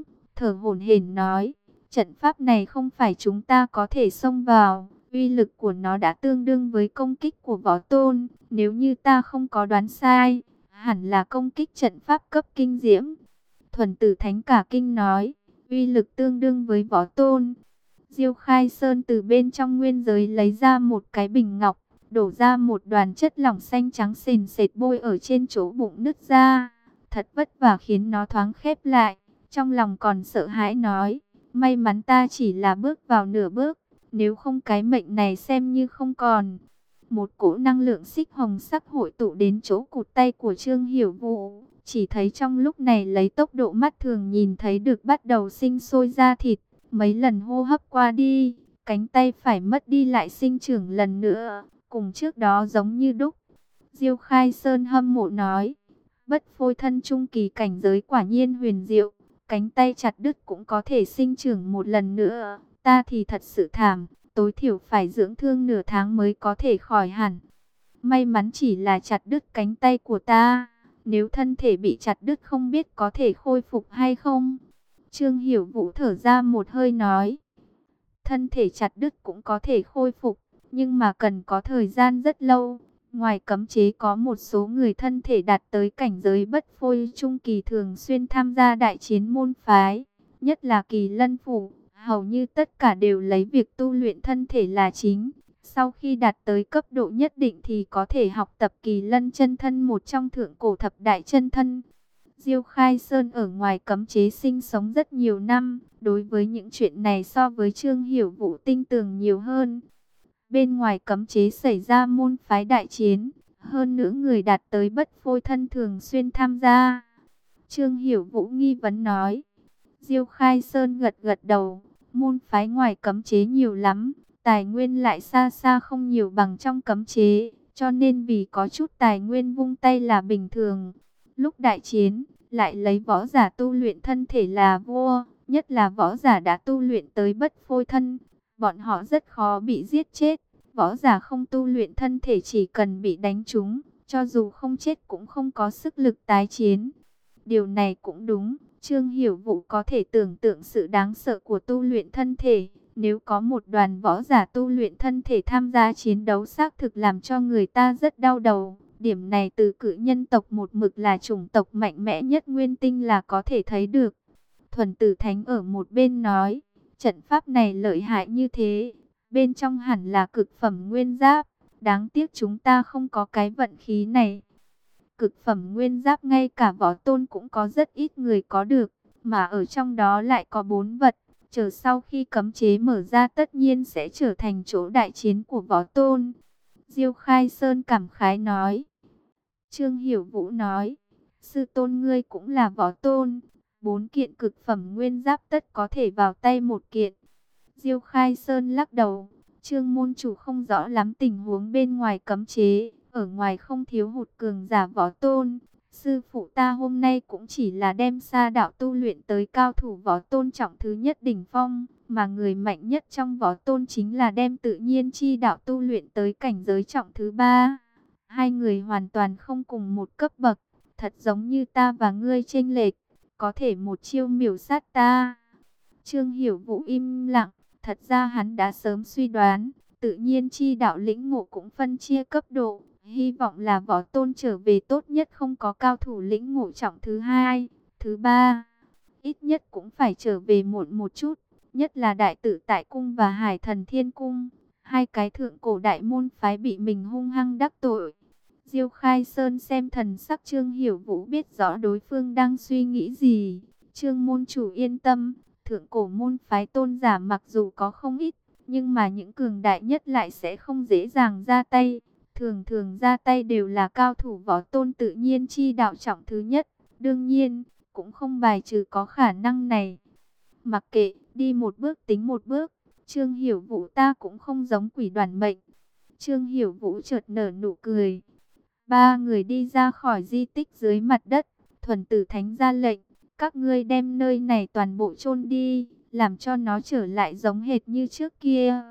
thở hổn hển nói, trận pháp này không phải chúng ta có thể xông vào, uy lực của nó đã tương đương với công kích của võ tôn, nếu như ta không có đoán sai, hẳn là công kích trận pháp cấp kinh diễm. Thuần Tử Thánh cả kinh nói, uy lực tương đương với võ tôn. Diêu Khai Sơn từ bên trong nguyên giới lấy ra một cái bình ngọc, đổ ra một đoàn chất lỏng xanh trắng sền sệt bôi ở trên chỗ bụng nứt ra. Thật vất vả khiến nó thoáng khép lại, trong lòng còn sợ hãi nói, may mắn ta chỉ là bước vào nửa bước, nếu không cái mệnh này xem như không còn. Một cỗ năng lượng xích hồng sắc hội tụ đến chỗ cụt tay của Trương Hiểu Vũ, chỉ thấy trong lúc này lấy tốc độ mắt thường nhìn thấy được bắt đầu sinh sôi ra thịt, mấy lần hô hấp qua đi, cánh tay phải mất đi lại sinh trưởng lần nữa, cùng trước đó giống như đúc. Diêu Khai Sơn hâm mộ nói, bất phôi thân trung kỳ cảnh giới quả nhiên huyền diệu, cánh tay chặt đứt cũng có thể sinh trưởng một lần nữa, ta thì thật sự thảm, tối thiểu phải dưỡng thương nửa tháng mới có thể khỏi hẳn. May mắn chỉ là chặt đứt cánh tay của ta, nếu thân thể bị chặt đứt không biết có thể khôi phục hay không. Trương Hiểu Vũ thở ra một hơi nói, thân thể chặt đứt cũng có thể khôi phục, nhưng mà cần có thời gian rất lâu. Ngoài cấm chế có một số người thân thể đạt tới cảnh giới bất phôi trung kỳ thường xuyên tham gia đại chiến môn phái, nhất là Kỳ Lân Phủ, hầu như tất cả đều lấy việc tu luyện thân thể là chính. Sau khi đạt tới cấp độ nhất định thì có thể học tập Kỳ Lân chân thân, một trong thượng cổ thập đại chân thân. Diêu Khai Sơn ở ngoài cấm chế sinh sống rất nhiều năm, đối với những chuyện này so với Trương Hiểu Vũ tinh tường nhiều hơn. Bên ngoài cấm chế xảy ra môn phái đại chiến, hơn nữa người đạt tới bất phôi thân thường xuyên tham gia. Trương Hiểu Vũ nghi vấn nói. Diêu Khai Sơn gật gật đầu, môn phái ngoài cấm chế nhiều lắm, tài nguyên lại xa xa không nhiều bằng trong cấm chế, cho nên vì có chút tài nguyên vung tay là bình thường. Lúc đại chiến, lại lấy võ giả tu luyện thân thể là vua, nhất là võ giả đã tu luyện tới bất phôi thân. Bọn họ rất khó bị giết chết, võ giả không tu luyện thân thể chỉ cần bị đánh trúng, cho dù không chết cũng không có sức lực tái chiến. Điều này cũng đúng, Trương Hiểu Vũ có thể tưởng tượng sự đáng sợ của tu luyện thân thể. Nếu có một đoàn võ giả tu luyện thân thể tham gia chiến đấu xác thực làm cho người ta rất đau đầu. Điểm này từ cự nhân tộc một mực là chủng tộc mạnh mẽ nhất nguyên tinh là có thể thấy được. Thuần Tử Thánh ở một bên nói, trận pháp này lợi hại như thế, bên trong hẳn là cực phẩm nguyên giáp, đáng tiếc chúng ta không có cái vận khí này. Cực phẩm nguyên giáp ngay cả võ tôn cũng có rất ít người có được, mà ở trong đó lại có bốn vật, chờ sau khi cấm chế mở ra tất nhiên sẽ trở thành chỗ đại chiến của võ tôn. Diêu Khai Sơn cảm khái nói. Trương Hiểu Vũ nói, sư tôn ngươi cũng là võ tôn, bốn kiện cực phẩm nguyên giáp tất có thể vào tay một kiện. Diêu Khai Sơn lắc đầu, Trương môn chủ không rõ lắm tình huống bên ngoài cấm chế, ở ngoài không thiếu hụt cường giả võ tôn. Sư phụ ta hôm nay cũng chỉ là đem sa đạo tu luyện tới cao thủ võ tôn trọng thứ nhất đỉnh phong, mà người mạnh nhất trong võ tôn chính là đem tự nhiên chi đạo tu luyện tới cảnh giới trọng thứ ba. Hai người hoàn toàn không cùng một cấp bậc, thật giống như ta và ngươi chênh lệch, có thể một chiêu miểu sát ta. Trương Hiểu Vũ im lặng, thật ra hắn đã sớm suy đoán, tự nhiên chi đạo lĩnh ngộ cũng phân chia cấp độ, hy vọng là võ tôn trở về tốt nhất không có cao thủ lĩnh ngộ trọng thứ hai, thứ ba, ít nhất cũng phải trở về muộn một chút, nhất là Đại Tự Tại Cung và Hải Thần Thiên Cung, hai cái thượng cổ đại môn phái bị mình hung hăng đắc tội. Diêu Khai Sơn xem thần sắc Trương Hiểu Vũ biết rõ đối phương đang suy nghĩ gì. Trương môn chủ yên tâm, thượng cổ môn phái tôn giả mặc dù có không ít, nhưng mà những cường đại nhất lại sẽ không dễ dàng ra tay. Thường thường ra tay đều là cao thủ võ tôn tự nhiên chi đạo trọng thứ nhất. Đương nhiên, cũng không bài trừ có khả năng này. Mặc kệ, đi một bước tính một bước, Trương Hiểu Vũ ta cũng không giống quỷ đoàn mệnh. Trương Hiểu Vũ chợt nở nụ cười. Ba người đi ra khỏi di tích dưới mặt đất, Thuần Tử Thánh ra lệnh, các ngươi đem nơi này toàn bộ chôn đi, làm cho nó trở lại giống hệt như trước kia.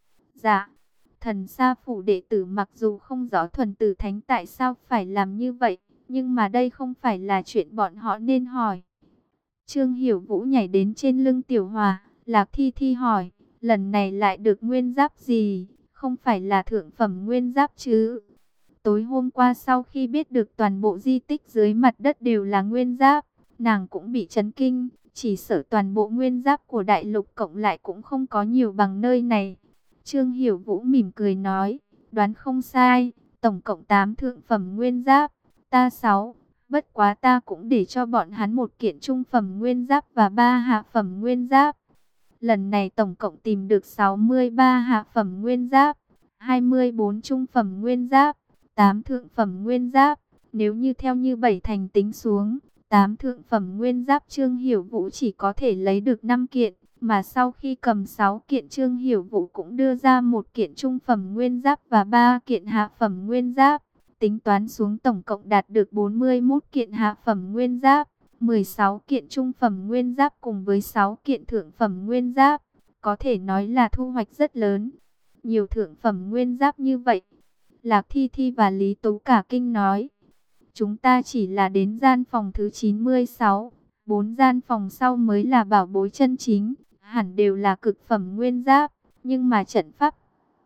Dạ, Thần Sa Phủ đệ tử mặc dù không rõ Thuần Tử Thánh tại sao phải làm như vậy, nhưng mà đây không phải là chuyện bọn họ nên hỏi. Trương Hiểu Vũ nhảy đến trên lưng Tiểu Hòa, Lạc Thi Thi hỏi, lần này lại được nguyên giáp gì, không phải là thượng phẩm nguyên giáp chứ? Tối hôm qua sau khi biết được toàn bộ di tích dưới mặt đất đều là nguyên giáp, nàng cũng bị chấn kinh, chỉ sợ toàn bộ nguyên giáp của đại lục cộng lại cũng không có nhiều bằng nơi này. Trương Hiểu Vũ mỉm cười nói, đoán không sai, tổng cộng tám thượng phẩm nguyên giáp, ta sáu, bất quá ta cũng để cho bọn hắn một kiện trung phẩm nguyên giáp và ba hạ phẩm nguyên giáp. Lần này tổng cộng tìm được sáu mươi ba hạ phẩm nguyên giáp, hai mươi bốn trung phẩm nguyên giáp, tám thượng phẩm nguyên giáp. Nếu như theo như bảy thành tính xuống, tám thượng phẩm nguyên giáp Trương Hiểu Vũ chỉ có thể lấy được năm kiện. Mà sau khi cầm sáu kiện, Trương Hiểu Vũ cũng đưa ra một kiện trung phẩm nguyên giáp và ba kiện hạ phẩm nguyên giáp. Tính toán xuống tổng cộng đạt được bốn mươi mốt kiện hạ phẩm nguyên giáp, mười sáu kiện trung phẩm nguyên giáp cùng với sáu kiện thượng phẩm nguyên giáp. Có thể nói là thu hoạch rất lớn. Nhiều thượng phẩm nguyên giáp như vậy. Lạc Thi Thi và Lý Tú cả kinh nói. Chúng ta chỉ là đến gian phòng thứ chín mươi sáu. Bốn gian phòng sau mới là bảo bối chân chính. Hẳn đều là cực phẩm nguyên giáp. Nhưng mà trận pháp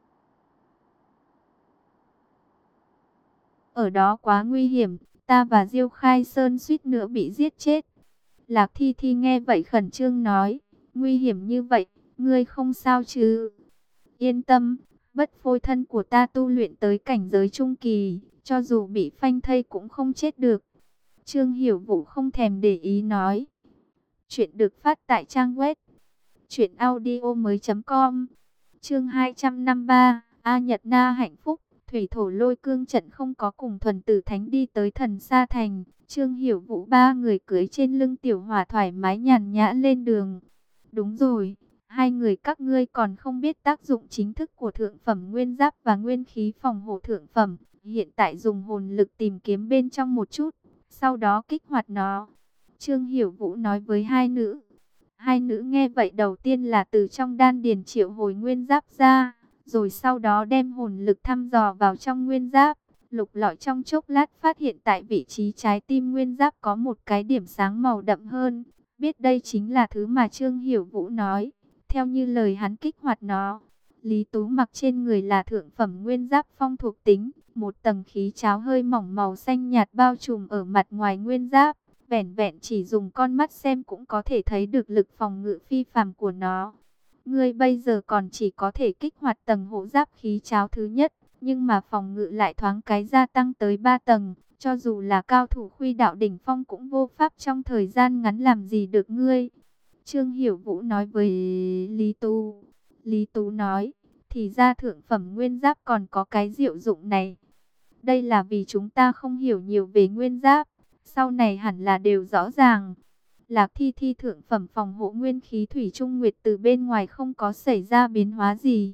ở đó quá nguy hiểm, ta và Diêu Khai Sơn suýt nữa bị giết chết. Lạc Thi Thi nghe vậy khẩn trương nói, nguy hiểm như vậy, ngươi không sao chứ? Yên tâm, bất phôi thân của ta tu luyện tới cảnh giới trung kỳ, cho dù bị phanh thây cũng không chết được. Trương Hiểu Vũ không thèm để ý nói. Chuyện được phát tại trang web truyện audio mới.com. Chương hai trăm năm mươi ba, A Nhật Na hạnh phúc. Thủy thổ lôi cương trận không có cùng thuần tử thánh đi tới thần sa thành. Trương Hiểu Vũ ba người cưỡi trên lưng Tiểu Hỏa thoải mái nhàn nhã lên đường. Đúng rồi, hai người các ngươi còn không biết tác dụng chính thức của thượng phẩm nguyên giáp và nguyên khí phòng hộ thượng phẩm. Hiện tại dùng hồn lực tìm kiếm bên trong một chút, sau đó kích hoạt nó. Trương Hiểu Vũ nói với hai nữ. Hai nữ nghe vậy đầu tiên là từ trong đan điền triệu hồi nguyên giáp ra, rồi sau đó đem hồn lực thăm dò vào trong nguyên giáp. Lục lọi trong chốc lát phát hiện tại vị trí trái tim nguyên giáp có một cái điểm sáng màu đậm hơn. Biết đây chính là thứ mà Trương Hiểu Vũ nói. Theo như lời hắn kích hoạt nó. Lý Tú mặc trên người là thượng phẩm nguyên giáp phong thuộc tính. Một tầng khí cháo hơi mỏng màu xanh nhạt bao trùm ở mặt ngoài nguyên giáp. Vẻn vẹn chỉ dùng con mắt xem cũng có thể thấy được lực phòng ngự phi phàm của nó. Ngươi bây giờ còn chỉ có thể kích hoạt tầng hộ giáp khí cháo thứ nhất, nhưng mà phòng ngự lại thoáng cái gia tăng tới ba tầng. Cho dù là cao thủ Khuy Đạo đỉnh phong cũng vô pháp trong thời gian ngắn làm gì được ngươi. Trương Hiểu Vũ nói với Lý Tú. Lý Tú nói, thì ra thượng phẩm nguyên giáp còn có cái diệu dụng này. Đây là vì chúng ta không hiểu nhiều về nguyên giáp. Sau này hẳn là đều rõ ràng. Lạc Thi Thi thượng phẩm phòng hộ nguyên khí thủy trung nguyệt từ bên ngoài không có xảy ra biến hóa gì.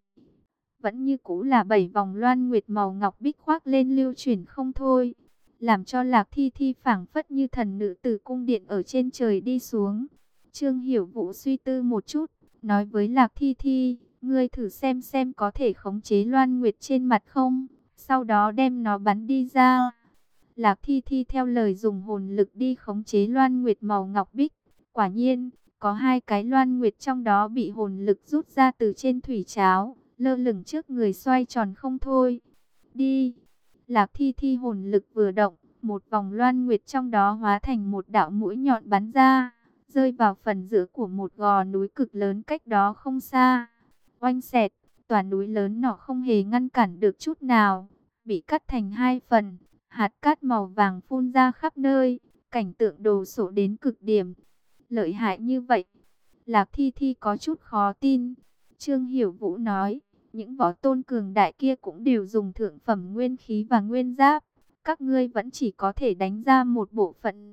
Vẫn như cũ là bảy vòng loan nguyệt màu ngọc bích khoác lên lưu chuyển không thôi. Làm cho Lạc Thi Thi phảng phất như thần nữ từ cung điện ở trên trời đi xuống. Trương Hiểu Vũ suy tư một chút, nói với Lạc Thi Thi, ngươi thử xem xem có thể khống chế loan nguyệt trên mặt không, sau đó đem nó bắn đi ra. Lạc Thi Thi theo lời dùng hồn lực đi khống chế loan nguyệt màu ngọc bích. Quả nhiên, có hai cái loan nguyệt trong đó bị hồn lực rút ra từ trên thủy cháo, lơ lửng trước người xoay tròn không thôi. Đi! Lạc Thi Thi hồn lực vừa động, một vòng loan nguyệt trong đó hóa thành một đạo mũi nhọn bắn ra, rơi vào phần giữa của một gò núi cực lớn cách đó không xa. Oanh xẹt, tòa núi lớn nọ không hề ngăn cản được chút nào, bị cắt thành hai phần. Hạt cát màu vàng phun ra khắp nơi, cảnh tượng đồ sộ đến cực điểm. Lợi hại như vậy, Lạc Thi Thi có chút khó tin. Trương Hiểu Vũ nói, những võ tôn cường đại kia cũng đều dùng thượng phẩm nguyên khí và nguyên giáp. Các ngươi vẫn chỉ có thể đánh ra một bộ phận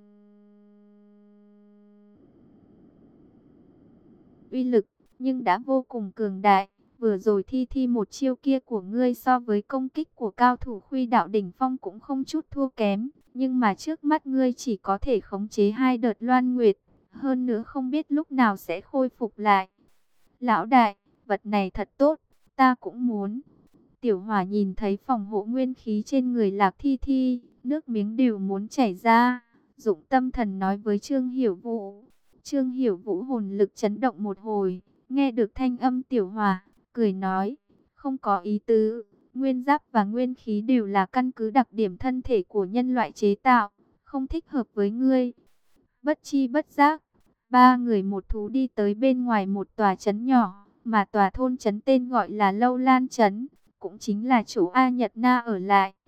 uy lực, nhưng đã vô cùng cường đại. Vừa rồi Thi Thi một chiêu kia của ngươi so với công kích của cao thủ Khuy Đạo đỉnh phong cũng không chút thua kém. Nhưng mà trước mắt ngươi chỉ có thể khống chế hai đợt loan nguyệt. Hơn nữa không biết lúc nào sẽ khôi phục lại. Lão đại, vật này thật tốt, ta cũng muốn. Tiểu Hỏa nhìn thấy phòng hộ nguyên khí trên người Lạc Thi Thi, nước miếng đều muốn chảy ra. Dụng tâm thần nói với Trương Hiểu Vũ. Trương Hiểu Vũ hồn lực chấn động một hồi, nghe được thanh âm Tiểu Hỏa, cười nói, không có ý tứ, nguyên giáp và nguyên khí đều là căn cứ đặc điểm thân thể của nhân loại chế tạo, không thích hợp với ngươi. Bất chi bất giác, ba người một thú đi tới bên ngoài một tòa trấn nhỏ, mà tòa thôn trấn tên gọi là Lâu Lan Trấn, cũng chính là chỗ A Nhật Na ở lại.